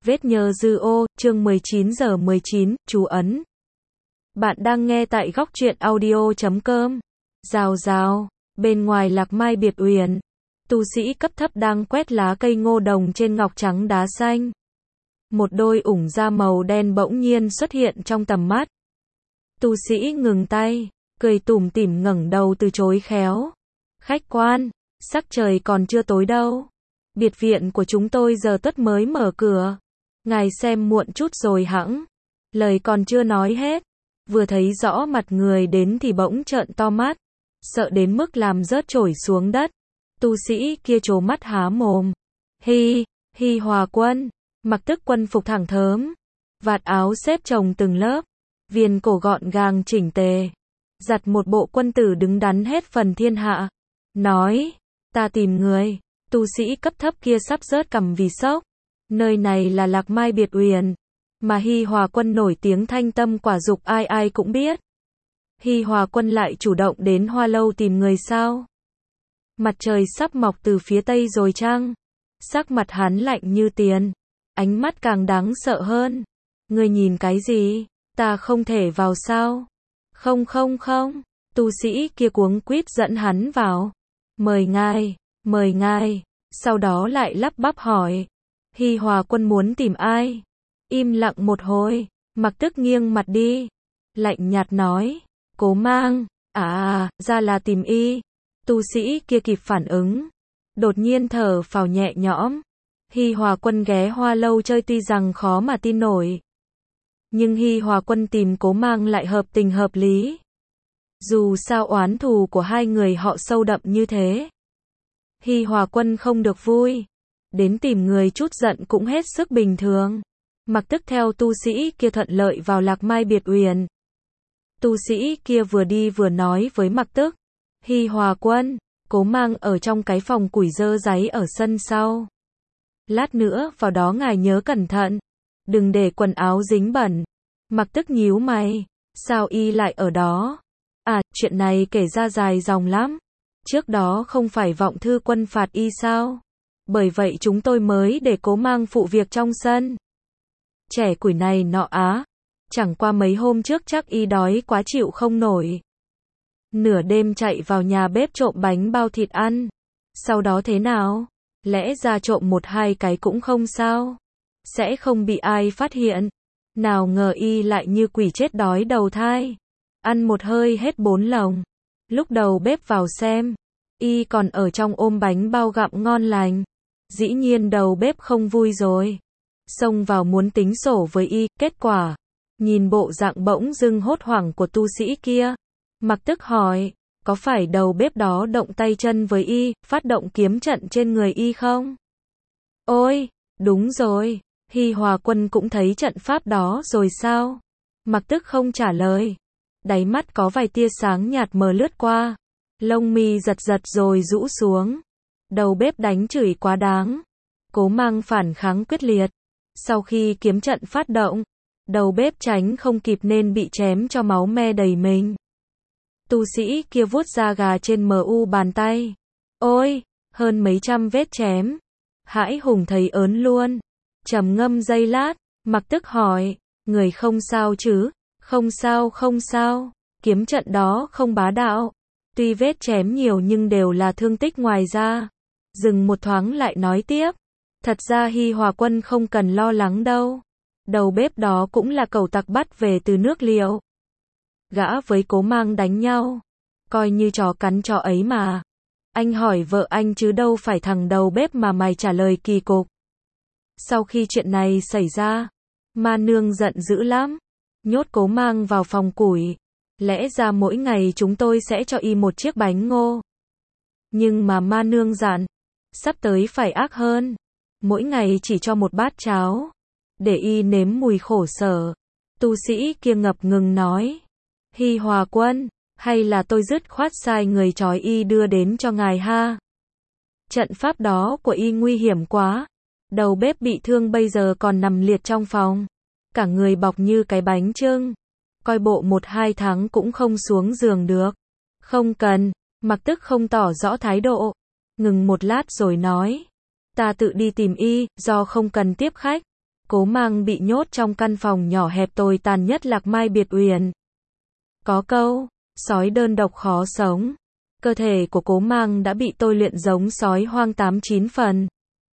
Vết nhơ dư ô, chương 19 giờ 19, chú ấn. Bạn đang nghe tại góc truyện audio.com. Rào rào, bên ngoài Lạc Mai biệt uyển, tu sĩ cấp thấp đang quét lá cây ngô đồng trên ngọc trắng đá xanh. Một đôi ủng da màu đen bỗng nhiên xuất hiện trong tầm mắt. Tu sĩ ngừng tay, cười tủm tỉm ngẩng đầu từ chối khéo. Khách quan, sắc trời còn chưa tối đâu. Biệt viện của chúng tôi giờ tuất mới mở cửa. Ngài xem muộn chút rồi hẵng. Lời còn chưa nói hết, vừa thấy rõ mặt người đến thì bỗng trợn to mắt, sợ đến mức làm rớt chổi xuống đất. Tu sĩ kia trố mắt há mồm. Hi Hòa Quân, mặc tức quân phục thẳng thớm, vạt áo xếp chồng từng lớp, viền cổ gọn gàng chỉnh tề, giặt một bộ quân tử đứng đắn hết phần thiên hạ. Nói, ta tìm người. Tu sĩ cấp thấp kia sắp rớt cằm vì sốc. Nơi này là Lạc Mai biệt uyển, mà Hi Hòa Quân nổi tiếng thanh tâm quả dục ai ai cũng biết. Hi Hòa Quân lại chủ động đến Hoa Lâu tìm người sao? Mặt trời sắp mọc từ phía tây rồi chăng? Sắc mặt hắn lạnh như tiền, ánh mắt càng đáng sợ hơn. Ngươi nhìn cái gì? Ta không thể vào sao? Không, tu sĩ kia cuống quýt dẫn hắn vào. Mời ngài, sau đó lại lắp bắp hỏi. Hi Hòa Quân muốn tìm ai? Im lặng một hồi, mặc tức nghiêng mặt đi, lạnh nhạt nói, Cố Mang, ra là tìm y. Tu sĩ kia kịp phản ứng, đột nhiên thở phào nhẹ nhõm. Hi Hòa Quân ghé Hoa Lâu chơi tuy rằng khó mà tin nổi, nhưng Hi Hòa Quân tìm Cố Mang lại hợp tình hợp lý. Dù sao oán thù của hai người họ sâu đậm như thế, Hi Hòa Quân không được vui, đến tìm người chút giận cũng hết sức bình thường. Mặc tức theo tu sĩ kia thuận lợi vào Lạc Mai biệt uyển. Tu sĩ kia vừa đi vừa nói với Mặc tức, Hi Hòa Quân, Cố Mang ở trong cái phòng củi dơ dáy ở sân sau. Lát nữa vào đó ngài nhớ cẩn thận, đừng để quần áo dính bẩn. Mặc tức nhíu mày, sao y lại ở đó? Chuyện này kể ra dài dòng lắm. Trước đó không phải Vọng Thư Quân phạt y sao? Bởi vậy chúng tôi mới để Cố Mang phụ việc trong sân. Trẻ củi này nọ chẳng qua mấy hôm trước chắc y đói quá chịu không nổi. Nửa đêm chạy vào nhà bếp trộm bánh bao thịt ăn. Sau đó thế nào? Lẽ ra trộm một hai cái cũng không sao, sẽ không bị ai phát hiện. Nào ngờ y lại như quỷ chết đói đầu thai, ăn một hơi hết 4 lồng. Lúc đầu bếp vào xem, y còn ở trong ôm bánh bao gặm ngon lành. Dĩ nhiên đầu bếp không vui rồi, xông vào muốn tính sổ với y. Kết quả, nhìn bộ dạng bỗng dưng hốt hoảng của tu sĩ kia, Mặc tức hỏi, có phải đầu bếp đó động tay chân với y, phát động kiếm trận trên người y không? Ôi, đúng rồi, Hi Hòa Quân cũng thấy trận pháp đó rồi sao? Mặc tức không trả lời, đáy mắt có vài tia sáng nhạt mờ lướt qua, lông mi giật giật rồi rũ xuống. Đầu bếp đánh chửi quá đáng, Cố Mang phản kháng quyết liệt. Sau khi kiếm trận phát động, đầu bếp tránh không kịp nên bị chém cho máu me đầy mình. Tu sĩ kia vuốt da gà trên bàn tay. Ôi, hơn mấy trăm vết chém. Hãi hùng thấy ớn luôn. Trầm ngâm giây lát, Mặc tức hỏi, người không sao chứ? Không sao, kiếm trận đó không bá đạo. Tuy vết chém nhiều nhưng đều là thương tích ngoài da. Dừng một thoáng lại nói tiếp, thật ra Hi Hòa Quân không cần lo lắng đâu. Đầu bếp đó cũng là cẩu tặc bắt về từ nước Liệu. Gã với Cố Mang đánh nhau, coi như chó cắn chó ấy mà. Anh hỏi vợ anh chứ đâu phải thằng đầu bếp mà mày trả lời kỳ cục. Sau khi chuyện này xảy ra, Ma Nương giận dữ lắm, nhốt Cố Mang vào phòng củi. Lẽ ra mỗi ngày chúng tôi sẽ cho y một chiếc bánh ngô, nhưng mà Ma Nương dặn, sắp tới phải ác hơn, mỗi ngày chỉ cho một bát cháo, để y nếm mùi khổ sở. Tu sĩ kia ngập ngừng nói, Hi Hòa Quân, hay là tôi dứt khoát sai người trói y đưa đến cho ngài ha? Trận pháp đó của y nguy hiểm quá. Đầu bếp bị thương bây giờ còn nằm liệt trong phòng, cả người bọc như cái bánh chưng, coi bộ 1-2 tháng cũng không xuống giường được. Không cần. Mặc tức không tỏ rõ thái độ, ngừng một lát rồi nói, ta tự đi tìm y, do không cần tiếp khách, Cố Mang bị nhốt trong căn phòng nhỏ hẹp tồi tàn nhất Lạc Mai Biệt Uyển. Có câu, sói đơn độc khó sống. Cơ thể của Cố Mang đã bị tôi luyện giống sói hoang 8-9 phần.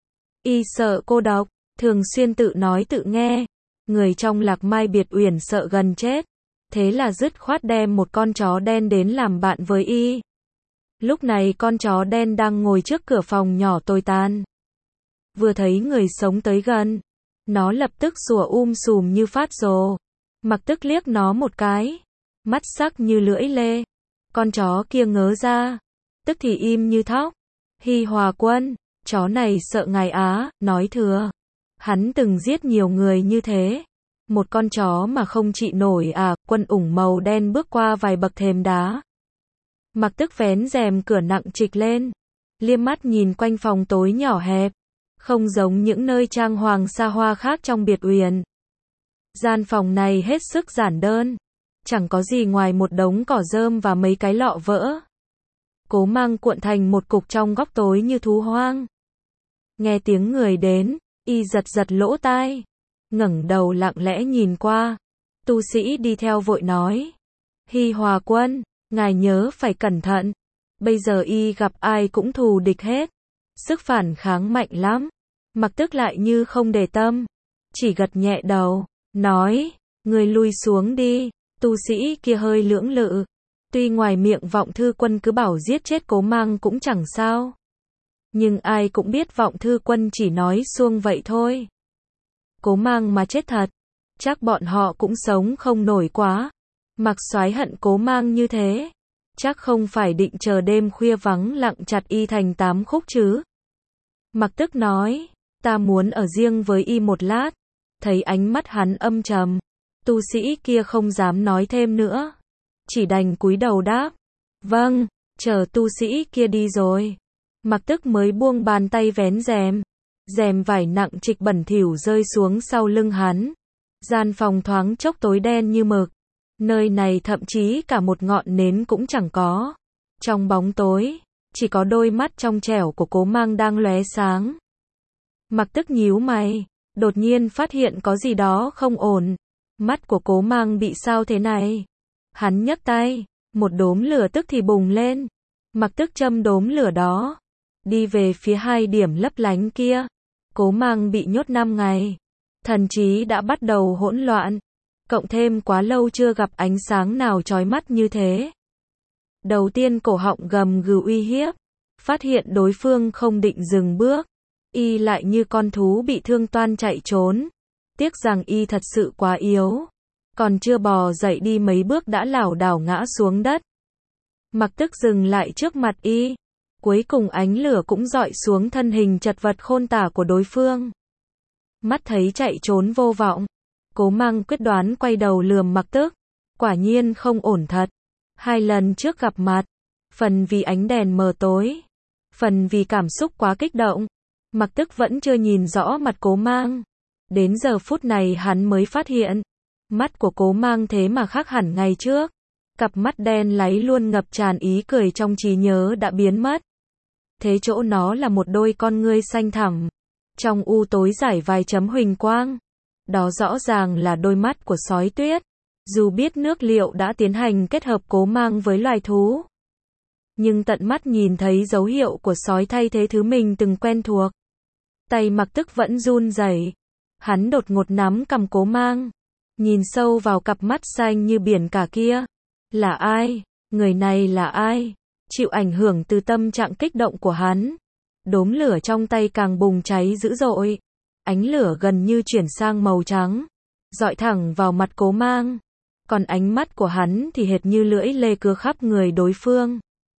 Y sợ cô độc, thường xuyên tự nói tự nghe. Người trong Lạc Mai Biệt Uyển sợ gần chết. Thế là dứt khoát đem một con chó đen đến làm bạn với y. Lúc này con chó đen đang ngồi trước cửa phòng nhỏ tồi tàn. Vừa thấy người sống tới gần, nó lập tức sủa sùm như phát rồ. Mặc Tức liếc nó một cái, mắt sắc như lưỡi lê. Con chó kia ngớ ra, tức thì im như thóc. Hi Hòa Quân, chó này sợ ngài á, nói thừa. Hắn từng giết nhiều người như thế. Một con chó mà không trị nổi à, Quân ủng màu đen bước qua vài bậc thềm đá. Mặc Tức vén rèm cửa nặng trịch lên, liếc mắt nhìn quanh phòng tối nhỏ hẹp, không giống những nơi trang hoàng xa hoa khác trong Biệt Uyển. Gian phòng này hết sức giản đơn, chẳng có gì ngoài một đống cỏ rơm và mấy cái lọ vỡ. Cố Mang cuộn thành một cục trong góc tối như thú hoang. Nghe tiếng người đến, y giật giật lỗ tai, ngẩng đầu lặng lẽ nhìn qua. Tu sĩ đi theo vội nói: Hi Hòa Quân, ngài nhớ phải cẩn thận. Bây giờ y gặp ai cũng thù địch hết. Sức phản kháng mạnh lắm. Mặc Tức lại như không để tâm, chỉ gật nhẹ đầu, nói: Người lui xuống đi. Tu sĩ kia hơi lưỡng lự. Tuy ngoài miệng Vọng Thư Quân cứ bảo giết chết Cố Mang cũng chẳng sao. Nhưng ai cũng biết Vọng Thư Quân chỉ nói suông vậy thôi. Cố Mang mà chết thật, chắc bọn họ cũng sống không nổi quá. Mặc Soái hận Cố Mang như thế, chắc không phải định chờ đêm khuya vắng lặng chặt y thành 8 khúc chứ. Mặc Tức nói: Ta muốn ở riêng với y một lát. Thấy ánh mắt hắn âm trầm, tu sĩ kia không dám nói thêm nữa, chỉ đành cúi đầu đáp: Vâng. Chờ tu sĩ kia đi rồi, Mặc Tức mới buông bàn tay vén rèm. Rèm vải nặng trịch bẩn thỉu rơi xuống sau lưng hắn. Gian phòng thoáng chốc tối đen như mực. Nơi này thậm chí cả một ngọn nến cũng chẳng có. Trong bóng tối, chỉ có đôi mắt trong trẻo của Cố Mang đang lóe sáng. Mặc Tức nhíu mày, đột nhiên phát hiện có gì đó không ổn. Mắt của Cố Mang bị sao thế này? Hắn nhấc tay, một đốm lửa tức thì bùng lên. Mặc Tức châm đốm lửa đó, đi về phía 2 điểm lấp lánh kia. Cố Mang bị nhốt 5 ngày, thần trí đã bắt đầu hỗn loạn, cộng thêm quá lâu chưa gặp ánh sáng nào chói mắt như thế. Đầu tiên cổ họng gầm gừ uy hiếp, phát hiện đối phương không định dừng bước, y lại như con thú bị thương toan chạy trốn. Tiếc rằng y thật sự quá yếu, còn chưa bò dậy đi mấy bước đã lảo đảo ngã xuống đất. Mặc Tức dừng lại trước mặt y, cuối cùng ánh lửa cũng dọi xuống thân hình chật vật khôn tả của đối phương. Mắt thấy chạy trốn vô vọng, Cố Mang quyết đoán quay đầu lườm Mặc Tức. Quả nhiên không ổn thật. 2 lần trước gặp mặt, phần vì ánh đèn mờ tối, phần vì cảm xúc quá kích động, Mặc Tức vẫn chưa nhìn rõ mặt Cố Mang. Đến giờ phút này hắn mới phát hiện, mắt của Cố Mang thế mà khác hẳn ngày trước. Cặp mắt đen láy luôn ngập tràn ý cười trong trí nhớ đã biến mất. Thế chỗ nó là một đôi con ngươi xanh thẳm, trong u tối rải vài chấm huỳnh quang. Đó rõ ràng là đôi mắt của sói tuyết. Dù biết nước liệu đã tiến hành kết hợp Cố Mang với loài thú, nhưng tận mắt nhìn thấy dấu hiệu của sói thay thế thứ mình từng quen thuộc. Tay Mặc Tức vẫn run rẩy. Hắn đột ngột nắm cầm Cố Mang, nhìn sâu vào cặp mắt xanh như biển cả kia. Là ai? Người này là ai? Chịu ảnh hưởng từ tâm trạng kích động của hắn, đốm lửa trong tay càng bùng cháy dữ dội. Ánh lửa gần như chuyển sang màu trắng, dọi thẳng vào mặt Cố Mang. Còn ánh mắt của hắn thì hệt như lưỡi lê cứa khắp người đối phương.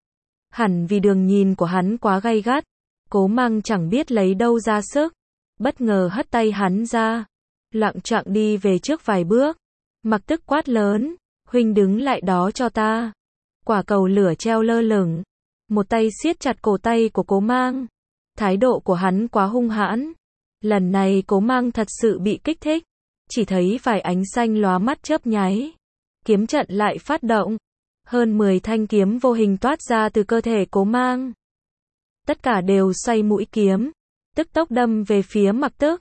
Hẳn vì đường nhìn của hắn quá gay gắt, Cố Mang chẳng biết lấy đâu ra sức, bất ngờ hất tay hắn ra, loạng choạng đi về trước vài bước. Mặc Tức quát lớn: Huynh đứng lại đó cho ta. Quả cầu lửa treo lơ lửng, một tay siết chặt cổ tay của Cố Mang. Thái độ của hắn quá hung hãn. Lần này Cố Mang thật sự bị kích thích, chỉ thấy vài ánh xanh lóa mắt chớp nháy. Kiếm trận lại phát động, hơn 10 thanh kiếm vô hình toát ra từ cơ thể Cố Mang. Tất cả đều xoay mũi kiếm, tức tốc đâm về phía Mặc Tức.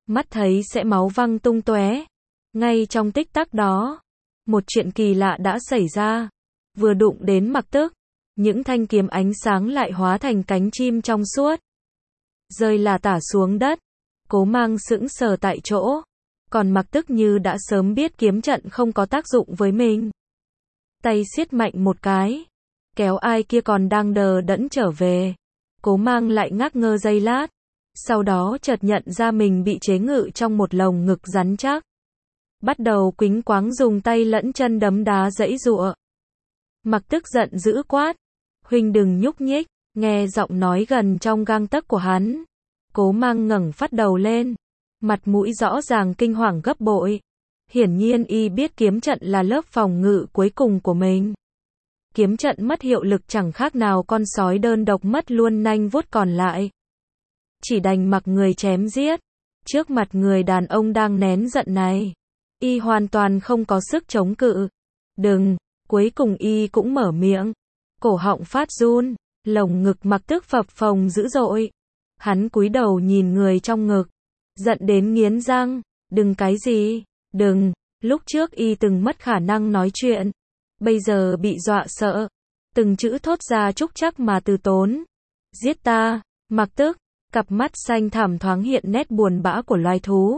mắt thấy sẽ máu văng tung tóe. Ngay trong tích tắc đó, một chuyện kỳ lạ đã xảy ra. Vừa đụng đến Mặc Tức, những thanh kiếm ánh sáng lại hóa thành cánh chim trong suốt, rơi là tả xuống đất. Cố Mang sững sờ tại chỗ, còn Mặc Tức như đã sớm biết kiếm trận không có tác dụng với mình. Tay siết mạnh một cái, kéo ai kia còn đang đờ đẫn trở về. Cố Mang lại ngắc ngơ giây lát, sau đó chợt nhận ra mình bị chế ngự trong một lồng ngực rắn chắc. Bắt đầu quýnh quáng dùng tay lẫn chân đấm đá giãy giụa. Mặc Tức giận dữ quát, huynh đừng nhúc nhích, nghe giọng nói gần trong gang tấc của hắn. Cố Mang ngẩng phát đầu lên, mặt mũi rõ ràng kinh hoàng gấp bội. Hiển nhiên y biết kiếm trận là lớp phòng ngự cuối cùng của mình. Kiếm trận mất hiệu lực chẳng khác nào con sói đơn độc mất luôn nanh vuốt còn lại. Chỉ đành mặc người chém giết. Trước mặt người đàn ông đang nén giận này, y hoàn toàn không có sức chống cự. Đừng, cuối cùng y cũng mở miệng. Cổ họng phát run, lồng ngực Mặc Tức phập phồng dữ dội. Hắn cúi đầu nhìn người trong ngực, giận đến nghiến răng. Đừng cái gì? Đừng, lúc trước y từng mất khả năng nói chuyện, bây giờ bị dọa sợ, từng chữ thốt ra trúc chắc mà từ tốn. Giết ta, Mặc Tức, cặp mắt xanh thẳm thoáng hiện nét buồn bã của loài thú.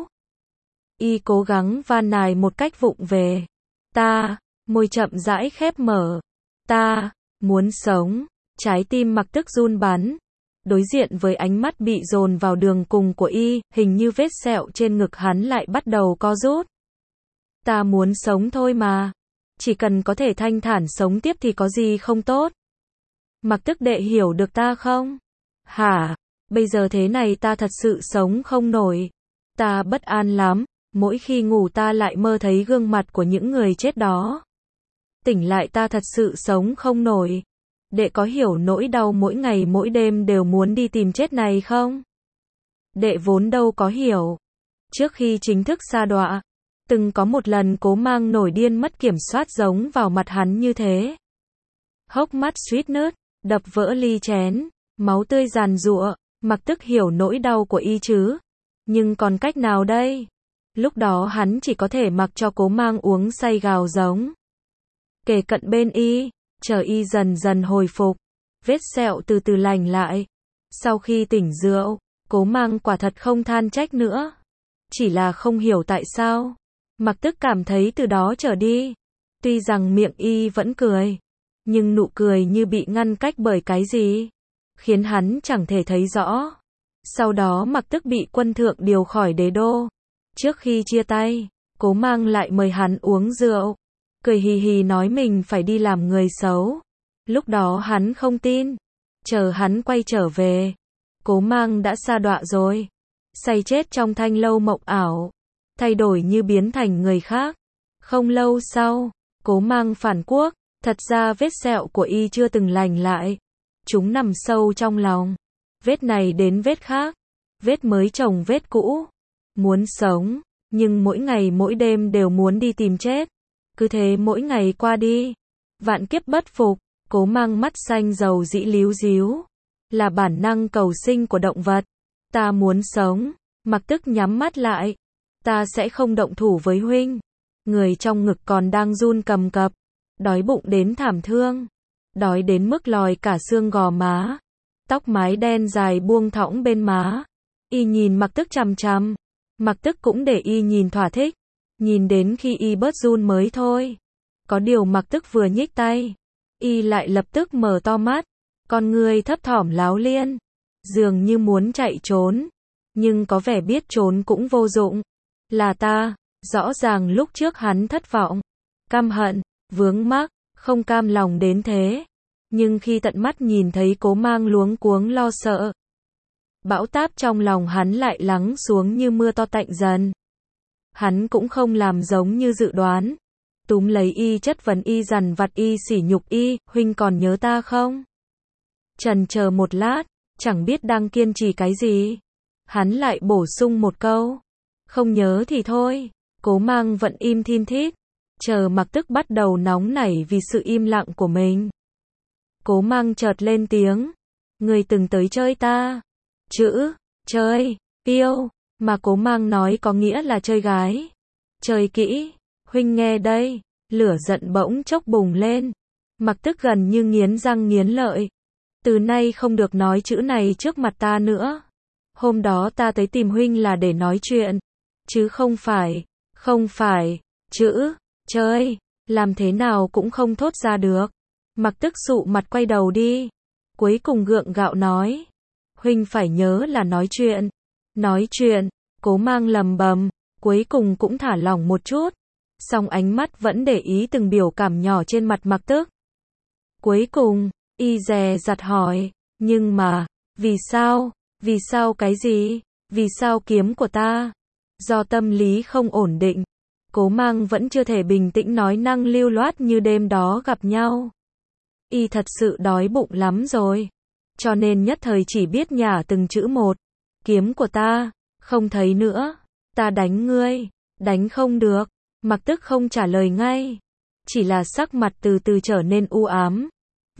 Y cố gắng van nài một cách vụng về. Ta, môi chậm rãi khép mở. Ta, muốn sống. Trái tim Mặc Tức run bắn. Đối diện với ánh mắt bị dồn vào đường cùng của y, hình như vết sẹo trên ngực hắn lại bắt đầu co rút. Ta muốn sống thôi mà. Chỉ cần có thể thanh thản sống tiếp thì có gì không tốt. Mặc Tức đệ hiểu được ta không? Hả? Bây giờ thế này ta thật sự sống không nổi. Ta bất an lắm, mỗi khi ngủ ta lại mơ thấy gương mặt của những người chết đó. Tỉnh lại ta thật sự sống không nổi. Đệ có hiểu nỗi đau mỗi ngày mỗi đêm đều muốn đi tìm chết này không? Đệ vốn đâu có hiểu. Trước khi chính thức sa đọa, từng có một lần Cố Mang nổi điên mất kiểm soát giống vào mặt hắn như thế. Hốc mắt suýt nứt, đập vỡ ly chén, máu tươi giàn giụa. Mặc Tức hiểu nỗi đau của y chứ. Nhưng còn cách nào đây? Lúc đó hắn chỉ có thể mặc cho Cố Mang uống say gào giống. Kề cận bên y, chờ y dần dần hồi phục. Vết sẹo từ từ lành lại. Sau khi tỉnh rượu, Cố Mang quả thật không than trách nữa. Chỉ là không hiểu tại sao. Mặc Tức cảm thấy từ đó trở đi, tuy rằng miệng y vẫn cười, nhưng nụ cười như bị ngăn cách bởi cái gì, khiến hắn chẳng thể thấy rõ. Sau đó Mặc Tức bị quân thượng điều khỏi đế đô. Trước khi chia tay, Cố Mang lại mời hắn uống rượu, cười hì hì nói mình phải đi làm người xấu. Lúc đó hắn không tin. Chờ hắn quay trở về, Cố Mang đã sa đọa rồi, say chết trong thanh lâu mộng ảo, thay đổi như biến thành người khác. Không lâu sau, Cố Mang phản quốc. Thật ra vết sẹo của y chưa từng lành lại, chúng nằm sâu trong lòng. Vết này đến vết khác, vết mới chồng vết cũ. Muốn sống, nhưng mỗi ngày mỗi đêm đều muốn đi tìm chết. Cứ thế mỗi ngày qua đi, vạn kiếp bất phục. Cố Mang mắt xanh dầu dĩ líu díu, là bản năng cầu sinh của động vật. Ta muốn sống. Mặc Tức nhắm mắt lại. Ta sẽ không động thủ với huynh. Người trong ngực còn đang run cầm cập, đói bụng đến thảm thương, đói đến mức lòi cả xương gò má, tóc mái đen dài buông thõng bên má. Y nhìn Mặc Tức chằm chằm, Mặc Tức cũng để y nhìn thỏa thích, nhìn đến khi y bớt run mới thôi. Có điều Mặc Tức vừa nhích tay, y lại lập tức mở to mắt, con ngươi thấp thỏm láo liên, dường như muốn chạy trốn, nhưng có vẻ biết trốn cũng vô dụng. Là ta. Rõ ràng lúc trước hắn thất vọng, căm hận, vướng mắc, không cam lòng đến thế. Nhưng khi tận mắt nhìn thấy Cố Mang luống cuống lo sợ, bão táp trong lòng hắn lại lắng xuống như mưa to tạnh dần. Hắn cũng không làm giống như dự đoán, túm lấy y chất vấn y, dằn vặt y, sỉ nhục y. Huynh còn nhớ ta không? Chần chờ một lát, chẳng biết đang kiên trì cái gì, hắn lại bổ sung một câu, không nhớ thì thôi. Cố Mang vẫn im thin thít, chờ Mặc Tức bắt đầu nóng nảy vì sự im lặng của mình. Cố Mang chợt lên tiếng, người từng tới chơi ta. Chữ, chơi, yêu, Mà Cố Mang nói có nghĩa là chơi gái. Chơi kỹ, huynh nghe đây, lửa giận bỗng chốc bùng lên. Mặc Tức gần như nghiến răng nghiến lợi. Từ nay không được nói chữ này trước mặt ta nữa. Hôm đó ta tới tìm huynh là để nói chuyện, chứ không phải, chữ, chơi, làm thế nào cũng không thốt ra được. Mặc Tức sụ mặt quay đầu đi. Cuối cùng gượng gạo nói. Huynh phải nhớ là nói chuyện, Cố Mang lầm bầm, cuối cùng cũng thả lỏng một chút. Song ánh mắt vẫn để ý từng biểu cảm nhỏ trên mặt Mặc Tức. Cuối cùng, y dè dặt hỏi, nhưng mà, vì sao cái gì, vì sao kiếm của ta? Do tâm lý không ổn định, Cố Mang vẫn chưa thể bình tĩnh nói năng lưu loát như đêm đó gặp nhau. Y thật sự đói bụng lắm rồi, cho nên nhất thời chỉ biết nhả từng chữ một. Kiếm của ta, không thấy nữa, ta đánh ngươi, đánh không được. Mặc Tức không trả lời ngay, chỉ là sắc mặt từ từ trở nên u ám.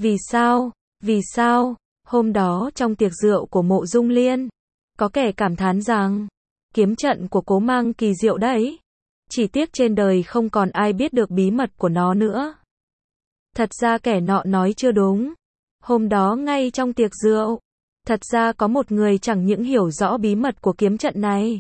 Vì sao, hôm đó trong tiệc rượu của Mộ Dung Liên, có kẻ cảm thán rằng, kiếm trận của Cố Mang kỳ diệu đấy. Chỉ tiếc trên đời không còn ai biết được bí mật của nó nữa. Thật ra kẻ nọ nói chưa đúng. Hôm đó ngay trong tiệc rượu, thật ra có một người chẳng những hiểu rõ bí mật của kiếm trận này,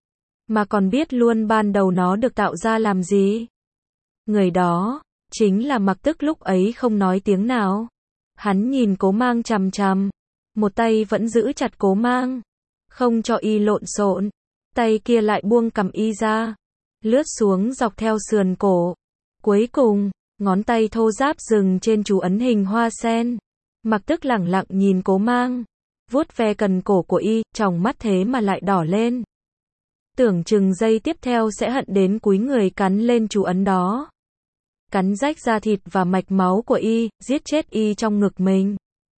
mà còn biết luôn ban đầu nó được tạo ra làm gì. Người đó, chính là Mặc Tức. Lúc ấy không nói tiếng nào. Hắn nhìn Cố Mang chằm chằm, một tay vẫn giữ chặt Cố Mang, không cho y lộn xộn, tay kia lại buông cằm y ra, lướt xuống dọc theo sườn cổ. Cuối cùng, ngón tay thô ráp dừng trên chú ấn hình hoa sen. Mặc Tức lẳng lặng nhìn Cố Mang, vuốt ve cần cổ của y, tròng mắt thế mà lại đỏ lên. Tưởng chừng giây tiếp theo sẽ hận đến cúi người cắn lên chú ấn đó. Cắn rách da thịt và mạch máu của y, giết chết y trong ngực mình.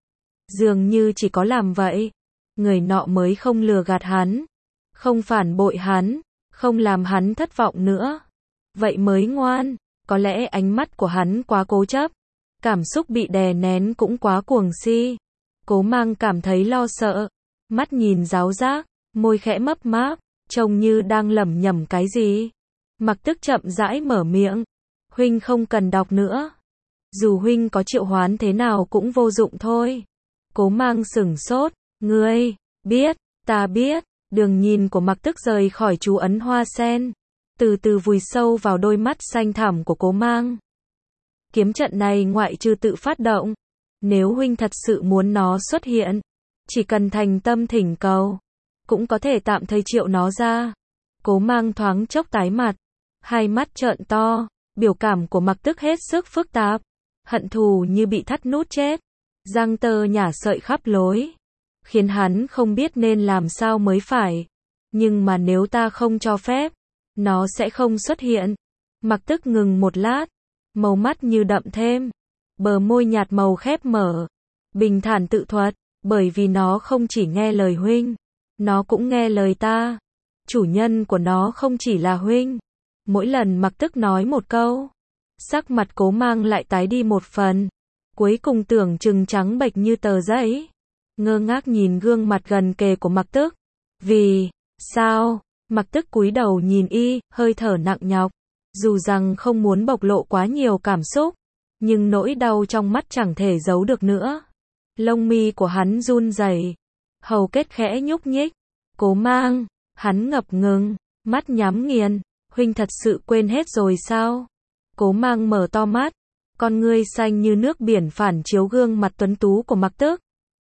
Dường như chỉ có làm vậy, người nọ mới không lừa gạt hắn, không phản bội hắn, không làm hắn thất vọng nữa. Vậy mới ngoan. Có lẽ ánh mắt của hắn quá cố chấp, cảm xúc bị đè nén cũng quá cuồng si. Cố Mang cảm thấy lo sợ, mắt nhìn giáo giác, môi khẽ mấp máp, trông như đang lẩm nhẩm cái gì. Mặc Tức chậm rãi mở miệng, huynh không cần đọc nữa. Dù huynh có triệu hoán thế nào cũng vô dụng thôi. Cố Mang sửng sốt, ngươi, biết, ta biết. Đường nhìn của Mặc Tức rời khỏi chú ấn hoa sen, từ từ vùi sâu vào đôi mắt xanh thẳm của Cố Mang. Kiếm trận này ngoại trừ tự phát động, nếu huynh thật sự muốn nó xuất hiện, chỉ cần thành tâm thỉnh cầu, cũng có thể tạm thời triệu nó ra. Cố Mang thoáng chốc tái mặt, hai mắt trợn to, biểu cảm của Mặc Tức hết sức phức tạp, hận thù như bị thắt nút chết, răng tơ nhả sợi khắp lối, khiến hắn không biết nên làm sao mới phải. Nhưng mà nếu ta không cho phép, nó sẽ không xuất hiện. Mặc Tức ngừng một lát, màu mắt như đậm thêm, bờ môi nhạt màu khép mở, bình thản tự thuật, bởi vì nó không chỉ nghe lời huynh, nó cũng nghe lời ta. Chủ nhân của nó không chỉ là huynh. Mỗi lần Mặc Tức nói một câu, sắc mặt Cố Mang lại tái đi một phần, cuối cùng tưởng chừng trắng bệch như tờ giấy, ngơ ngác nhìn gương mặt gần kề của Mặc Tức. Vì sao? Mặc Tức cúi đầu nhìn y, hơi thở nặng nhọc, dù rằng không muốn bộc lộ quá nhiều cảm xúc, nhưng nỗi đau trong mắt chẳng thể giấu được nữa. Lông mi của hắn run rẩy, hầu kết khẽ nhúc nhích. Cố Mang, hắn ngập ngừng, mắt nhắm nghiền, huynh thật sự quên hết rồi sao? Cố Mang mở to mắt, con ngươi xanh như nước biển phản chiếu gương mặt tuấn tú của Mặc Tức.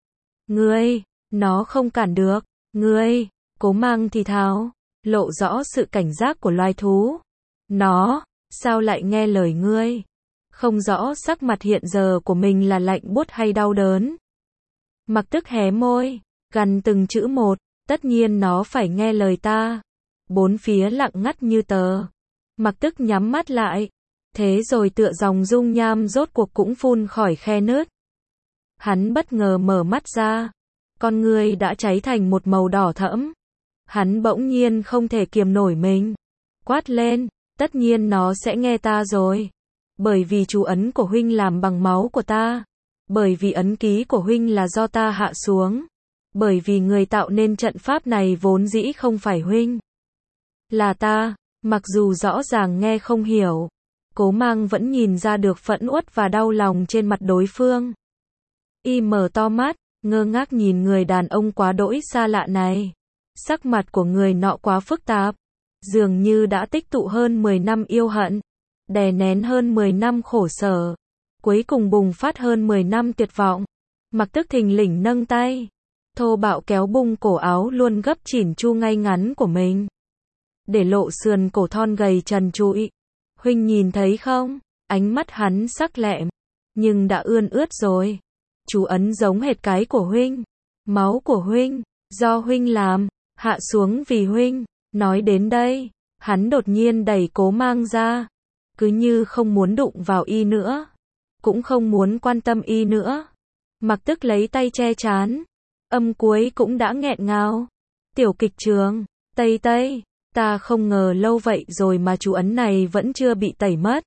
Ngươi, nó không cản được, ngươi, Cố Mang thì thào, lộ rõ sự cảnh giác của loài thú. Nó, sao lại nghe lời ngươi? Không rõ sắc mặt hiện giờ của mình là lạnh buốt hay đau đớn. Mặc Tức hé môi, gằn từng chữ một, tất nhiên nó phải nghe lời ta. Bốn phía lặng ngắt như tờ. Mặc Tức nhắm mắt lại, thế rồi tựa dòng dung nham rốt cuộc cũng phun khỏi khe nứt. Hắn bất ngờ mở mắt ra, con ngươi đã cháy thành một màu đỏ thẫm. Hắn bỗng nhiên không thể kiềm nổi mình, quát lên, tất nhiên nó sẽ nghe ta rồi. Bởi vì chú ấn của huynh làm bằng máu của ta, bởi vì ấn ký của huynh là do ta hạ xuống. Bởi vì người tạo nên trận pháp này vốn dĩ không phải huynh. Là ta, mặc dù rõ ràng nghe không hiểu. Cố Mang vẫn nhìn ra được phẫn uất và đau lòng trên mặt đối phương. Y mở to mắt, ngơ ngác nhìn người đàn ông quá đỗi xa lạ này. Sắc mặt của người nọ quá phức tạp, dường như đã tích tụ hơn 10 năm yêu hận, đè nén hơn 10 năm khổ sở, cuối cùng bùng phát hơn 10 năm tuyệt vọng. Mặc Tức thình lình nâng tay, thô bạo kéo bung cổ áo luôn gấp chỉn chu ngay ngắn của mình, để lộ sườn cổ thon gầy trần trụi. Huynh nhìn thấy không? Ánh mắt hắn sắc lẹm, nhưng đã ươn ướt rồi. Chú ấn giống hệt cái của huynh. Máu của huynh, do huynh làm, hạ xuống vì huynh. Nói đến đây, hắn đột nhiên đẩy Cố Mang ra, cứ như không muốn đụng vào y nữa, cũng không muốn quan tâm y nữa. Mặc Tức lấy tay che trán, âm cuối cũng đã nghẹn ngào. Tiểu kịch trường, Tây Tây, ta không ngờ lâu vậy rồi mà chú ấn này vẫn chưa bị tẩy mất.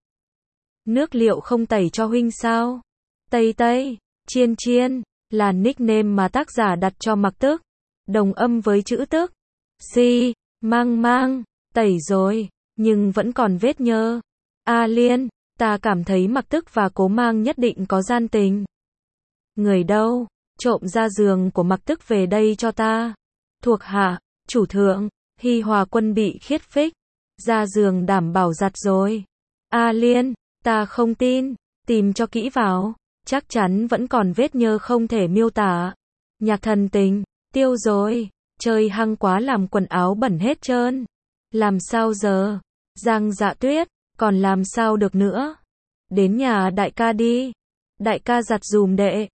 Nước liệu không tẩy cho huynh sao? Tây Tây, Chiên Chiên, là nickname mà tác giả đặt cho Mặc Tức, đồng âm với chữ tức. Si, Mang Mang, tẩy rồi, nhưng vẫn còn vết nhơ. A Liên, ta cảm thấy Mặc Tức và Cố Mang nhất định có gian tình. Người đâu? Trộm ra giường của Mặc Tức về đây cho ta. Thuộc hạ, chủ thượng, Hi Hòa Quân bị khiết phích, ra giường đảm bảo giặt rồi. A Liên, ta không tin, tìm cho kỹ vào, chắc chắn vẫn còn vết nhơ không thể miêu tả. Nhạc Thần Tình, tiêu rồi, chơi hăng quá làm quần áo bẩn hết trơn. Làm sao giờ? Giang Dạ Tuyết, còn làm sao được nữa? Đến nhà đại ca đi. Đại ca giặt dùm đệ.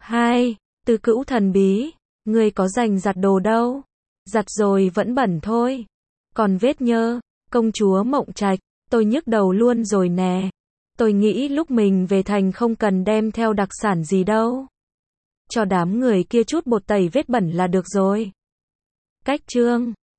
2. Tứ Cữu thần bí, ngươi có dành giặt đồ đâu? Giặt rồi vẫn bẩn thôi. Còn vết nhơ, công chúa Mộng Trạch, tôi nhức đầu luôn rồi nè. Tôi nghĩ lúc mình về thành không cần đem theo đặc sản gì đâu. Cho đám người kia chút bột tẩy vết bẩn là được rồi. Cách chương